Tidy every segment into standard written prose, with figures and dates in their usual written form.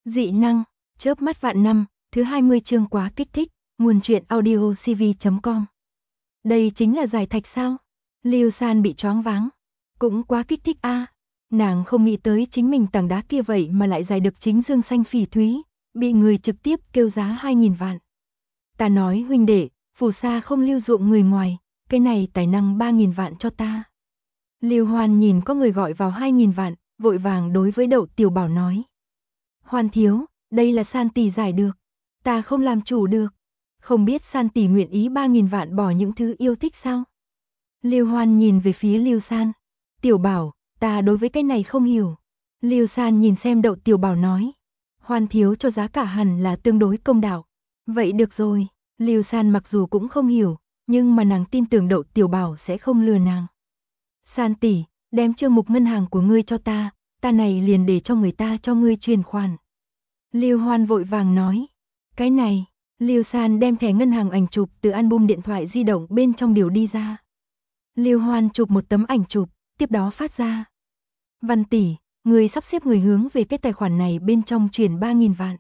Dị năng, chớp mắt vạn năm, thứ 20 chương quá kích thích, nguồn truyện audio cv.com. Đây chính là giải thạch sao? Lưu San bị choáng váng. Cũng quá kích thích a. Nàng không nghĩ tới chính mình tảng đá kia vậy mà lại giải được chính dương xanh phỉ thúy, bị người trực tiếp kêu giá 2000 vạn. Ta nói huynh đệ, phù sa không lưu dụng người ngoài, cái này tài năng 3000 vạn cho ta. Lưu Hoan nhìn có người gọi vào 2000 vạn, vội vàng đối với Đậu Tiểu Bảo nói. Hoan thiếu, đây là San tỷ giải được, ta không làm chủ được. Không biết San tỷ nguyện ý 3000 vạn bỏ những thứ yêu thích sao? Lưu Hoan nhìn về phía Lưu San. Tiểu Bảo, ta đối với cái này không hiểu. Lưu San nhìn xem Đậu Tiểu Bảo nói. Hoan thiếu cho giá cả hẳn là tương đối công đạo. Vậy được rồi, Lưu San mặc dù cũng không hiểu, nhưng mà nàng tin tưởng Đậu Tiểu Bảo sẽ không lừa nàng. San tỷ, đem chương mục ngân hàng của ngươi cho ta này liền để cho người ta cho ngươi chuyển khoản. Lưu Hoan vội vàng nói. Cái này, Lưu San đem thẻ ngân hàng ảnh chụp từ album điện thoại di động bên trong điều đi ra. Lưu Hoan chụp một tấm ảnh chụp, tiếp đó phát ra. Văn tỷ, người sắp xếp người hướng về cái tài khoản này bên trong chuyển 3000 vạn.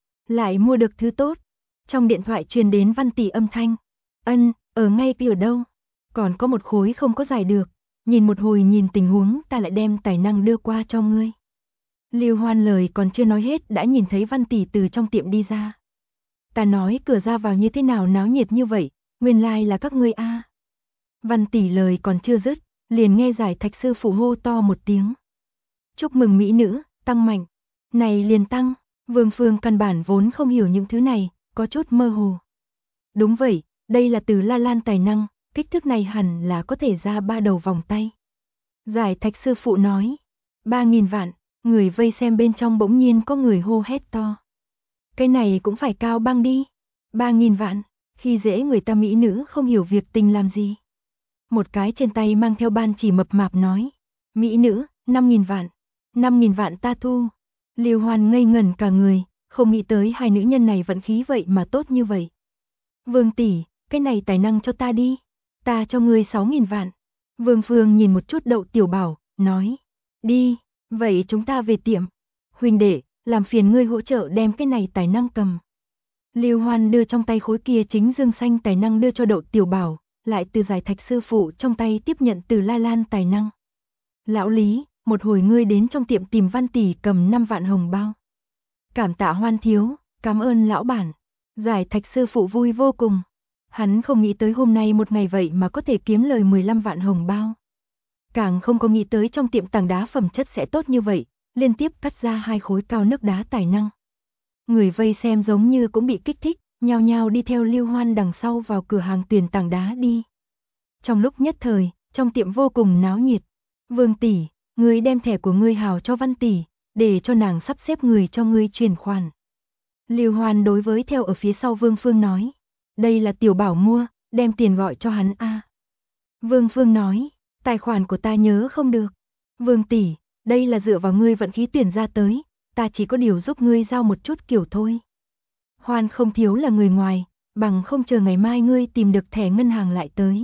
Lại mua được thứ tốt. Trong điện thoại truyền đến Văn tỷ âm thanh. Ân, ở ngay kia ở đâu? Còn có một khối không có giải được. Nhìn một hồi nhìn tình huống ta lại đem tài năng đưa qua cho ngươi. Lưu Hoan lời còn chưa nói hết đã nhìn thấy Văn tỷ từ trong tiệm đi ra. Ta nói cửa ra vào như thế nào náo nhiệt như vậy, nguyên lai là các ngươi a. Văn tỷ lời còn chưa dứt, liền nghe giải thạch sư phụ hô to một tiếng. Chúc mừng mỹ nữ, tăng mạnh. Này liền tăng, Vương Phương căn bản vốn không hiểu những thứ này, có chút mơ hồ. Đúng vậy, đây là từ La Lan tài năng, kích thước này hẳn là có thể ra 3 đầu vòng tay. Giải thạch sư phụ nói, 3000 vạn, người vây xem bên trong bỗng nhiên có người hô hét to. Cái này cũng phải cao băng đi, 3000 vạn, khi dễ người ta mỹ nữ không hiểu việc tình làm gì. Một cái trên tay mang theo ban chỉ mập mạp nói, mỹ nữ, 5000 vạn, 5000 vạn ta thu. Lưu Hoan ngây ngẩn cả người, không nghĩ tới hai nữ nhân này vận khí vậy mà tốt như vậy. Vương tỷ, cái này tài năng cho ta đi, ta cho ngươi 6000 vạn. Vương Phương nhìn một chút Đậu Tiểu Bảo, nói, đi, vậy chúng ta về tiệm. Huynh đệ, làm phiền ngươi hỗ trợ đem cái này tài năng cầm. Lưu Hoan đưa trong tay khối kia chính dương xanh tài năng đưa cho Đậu Tiểu Bảo, lại từ giải thạch sư phụ trong tay tiếp nhận từ La Lan tài năng. Lão Lý, một hồi ngươi đến trong tiệm tìm Văn tỷ cầm 5 vạn hồng bao. Cảm tạ Hoan thiếu, cảm ơn lão bản. Giải thạch sư phụ vui vô cùng. Hắn không nghĩ tới hôm nay một ngày vậy mà có thể kiếm lời 15 vạn hồng bao. Càng không có nghĩ tới trong tiệm tảng đá phẩm chất sẽ tốt như vậy, liên tiếp cắt ra 2 khối cao nước đá tài năng. Người vây xem giống như cũng bị kích thích, nhao nhao đi theo Lưu Hoan đằng sau vào cửa hàng tuyển tảng đá đi. Trong lúc nhất thời, trong tiệm vô cùng náo nhiệt. Vương tỷ, ngươi đem thẻ của ngươi hào cho Văn tỷ, để cho nàng sắp xếp người cho ngươi chuyển khoản. Lưu Hoan đối với theo ở phía sau Vương Phương nói, đây là Tiểu Bảo mua, đem tiền gọi cho hắn a. Vương Phương nói, tài khoản của ta nhớ không được. Vương tỷ, đây là dựa vào ngươi vận khí tuyển ra tới, ta chỉ có điều giúp ngươi giao một chút kiểu thôi. Hoan không thiếu là người ngoài, bằng không chờ ngày mai ngươi tìm được thẻ ngân hàng lại tới.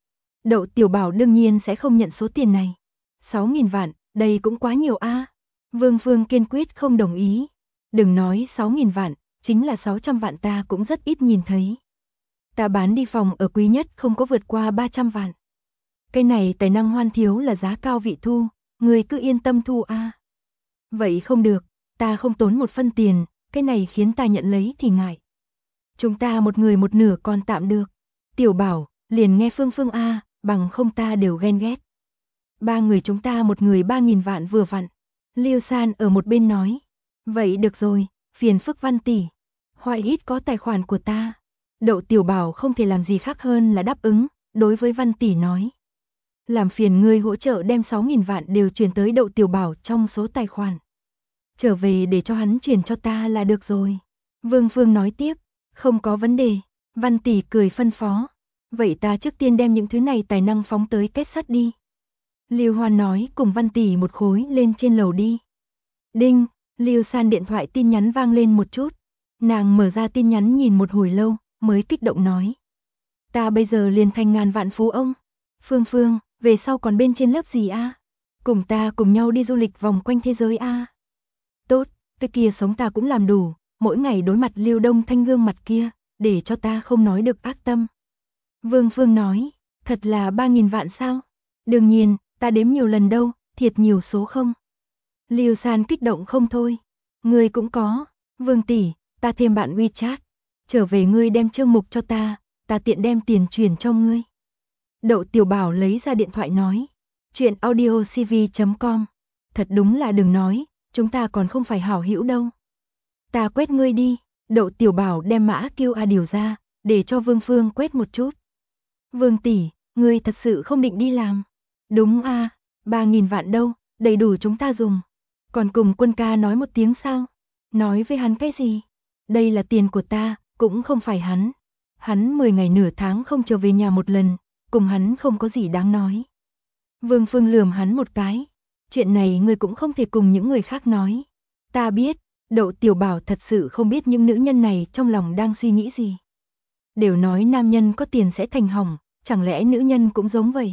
Đậu Tiểu Bảo đương nhiên sẽ không nhận số tiền này. 6000 vạn, đây cũng quá nhiều a. Vương Phương kiên quyết không đồng ý. Đừng nói 6000 vạn, chính là 600 vạn ta cũng rất ít nhìn thấy. Ta bán đi phòng ở quý nhất không có vượt qua 300 vạn. Cái này tài năng Hoan thiếu là giá cao vị thu, người cứ yên tâm thu a. Vậy không được, ta không tốn một phân tiền, cái này khiến ta nhận lấy thì ngại. Chúng ta một người một nửa còn tạm được. Tiểu Bảo, liền nghe Phương Phương a, bằng không ta đều ghen ghét. 3 người chúng ta một người 3000 vạn vừa vặn. Lưu San ở một bên nói, vậy được rồi, phiền phức Văn tỷ. Hoài ít có tài khoản của ta. Đậu Tiểu Bảo không thể làm gì khác hơn là đáp ứng, đối với Văn tỷ nói. Làm phiền ngươi hỗ trợ đem 6000 vạn đều chuyển tới Đậu Tiểu Bảo trong số tài khoản. Trở về để cho hắn chuyển cho ta là được rồi. Vương Phương nói tiếp, không có vấn đề. Văn tỷ cười phân phó. Vậy ta trước tiên đem những thứ này tài năng phóng tới kết sắt đi. Lưu Hoan nói cùng Văn tỷ một khối lên trên lầu đi. Đinh, Lưu San điện thoại tin nhắn vang lên một chút. Nàng mở ra tin nhắn nhìn một hồi lâu, mới kích động nói. Ta bây giờ liền thành ngàn vạn phú ông. Phương Phương, về sau còn bên trên lớp gì a? Cùng ta cùng nhau đi du lịch vòng quanh thế giới a. Tốt, cái kia sống ta cũng làm đủ, mỗi ngày đối mặt Lưu Đông Thanh gương mặt kia, để cho ta không nói được ác tâm. Vương Phương nói, thật là 3.000 vạn sao? Đương nhiên, ta đếm nhiều lần đâu, thiệt nhiều số không? Lưu San kích động không thôi. Ngươi cũng có, Vương tỷ, ta thêm bạn WeChat. Trở về ngươi đem chương mục cho ta tiện đem tiền chuyển cho ngươi. Đậu Tiểu Bảo lấy ra điện thoại nói, chuyện audiocv.com. Thật đúng là đừng nói, chúng ta còn không phải hảo hữu đâu. Ta quét ngươi đi, Đậu Tiểu Bảo đem mã QR điều ra, để cho Vương Phương quét một chút. Vương tỷ, ngươi thật sự không định đi làm? Đúng a, 3.000 vạn đâu, đầy đủ chúng ta dùng. Còn cùng Quân ca nói một tiếng sao? Nói với hắn cái gì? Đây là tiền của ta, cũng không phải hắn. Hắn 10 ngày nửa tháng không trở về nhà một lần, cùng hắn không có gì đáng nói. Vương Phương lườm hắn một cái. Chuyện này ngươi cũng không thể cùng những người khác nói. Ta biết, Đậu Tiểu Bảo thật sự không biết những nữ nhân này trong lòng đang suy nghĩ gì. Đều nói nam nhân có tiền sẽ thành hỏng, chẳng lẽ nữ nhân cũng giống vậy?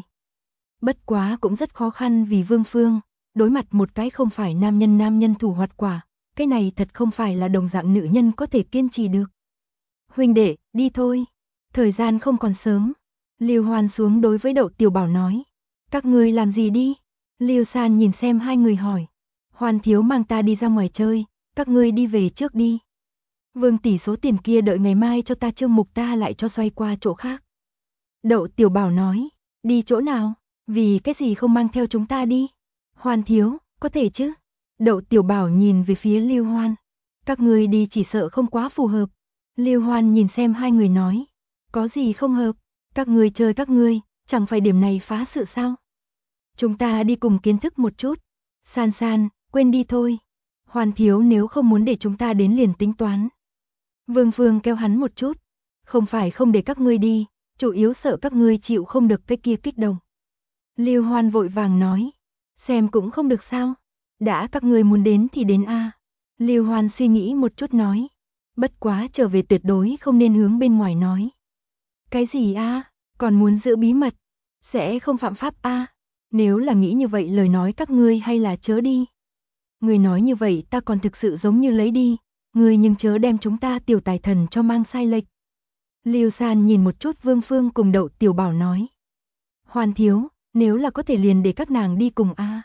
Bất quá cũng rất khó khăn vì Vương Phương, đối mặt một cái không phải nam nhân thủ hoạt quả, cái này thật không phải là đồng dạng nữ nhân có thể kiên trì được. Huynh đệ, đi thôi, thời gian không còn sớm. Lưu Hoan xuống đối với Đậu Tiểu Bảo nói, các ngươi làm gì đi? Lưu San nhìn xem hai người hỏi, Hoan thiếu mang ta đi ra ngoài chơi, các ngươi đi về trước đi. Vương tỷ số tiền kia đợi ngày mai cho ta chương mục ta lại cho xoay qua chỗ khác. Đậu Tiểu Bảo nói, đi chỗ nào? Vì cái gì không mang theo chúng ta đi? Hoan thiếu, có thể chứ? Đậu Tiểu Bảo nhìn về phía Lưu Hoan. Các ngươi đi chỉ sợ không quá phù hợp. Lưu Hoan nhìn xem hai người nói. Có gì không hợp? Các ngươi chơi các ngươi, chẳng phải điểm này phá sự sao? Chúng ta đi cùng kiến thức một chút. San San, quên đi thôi. Hoan thiếu nếu không muốn để chúng ta đến liền tính toán. Vương Phương kêu hắn một chút. Không phải không để các ngươi đi, chủ yếu sợ các ngươi chịu không được cái kia kích động. Lưu Hoan vội vàng nói, xem cũng không được sao, đã các ngươi muốn đến thì đến a. Lưu Hoan suy nghĩ một chút nói, bất quá trở về tuyệt đối không nên hướng bên ngoài nói. Cái gì a? Còn muốn giữ bí mật, sẽ không phạm pháp a? Nếu là nghĩ như vậy lời nói các ngươi hay là chớ đi. Người nói như vậy ta còn thực sự giống như lấy đi, ngươi nhưng chớ đem chúng ta tiểu tài thần cho mang sai lệch. Lưu San nhìn một chút Vương Phương cùng Đậu Tiểu Bảo nói, Hoan thiếu, nếu là có thể liền để các nàng đi cùng a.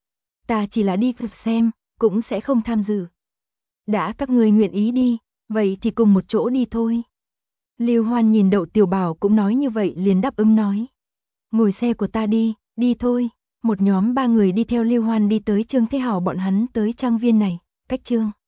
Ta chỉ là đi cực xem, cũng sẽ không tham dự. Đã các ngươi nguyện ý đi, vậy thì cùng một chỗ đi thôi. Lưu Hoan nhìn Đậu Tiểu Bảo cũng nói như vậy liền đáp ứng nói. Ngồi xe của ta đi, đi thôi. Một nhóm 3 người đi theo Lưu Hoan đi tới Trương Thế Hào bọn hắn tới trang viên này, cách Trương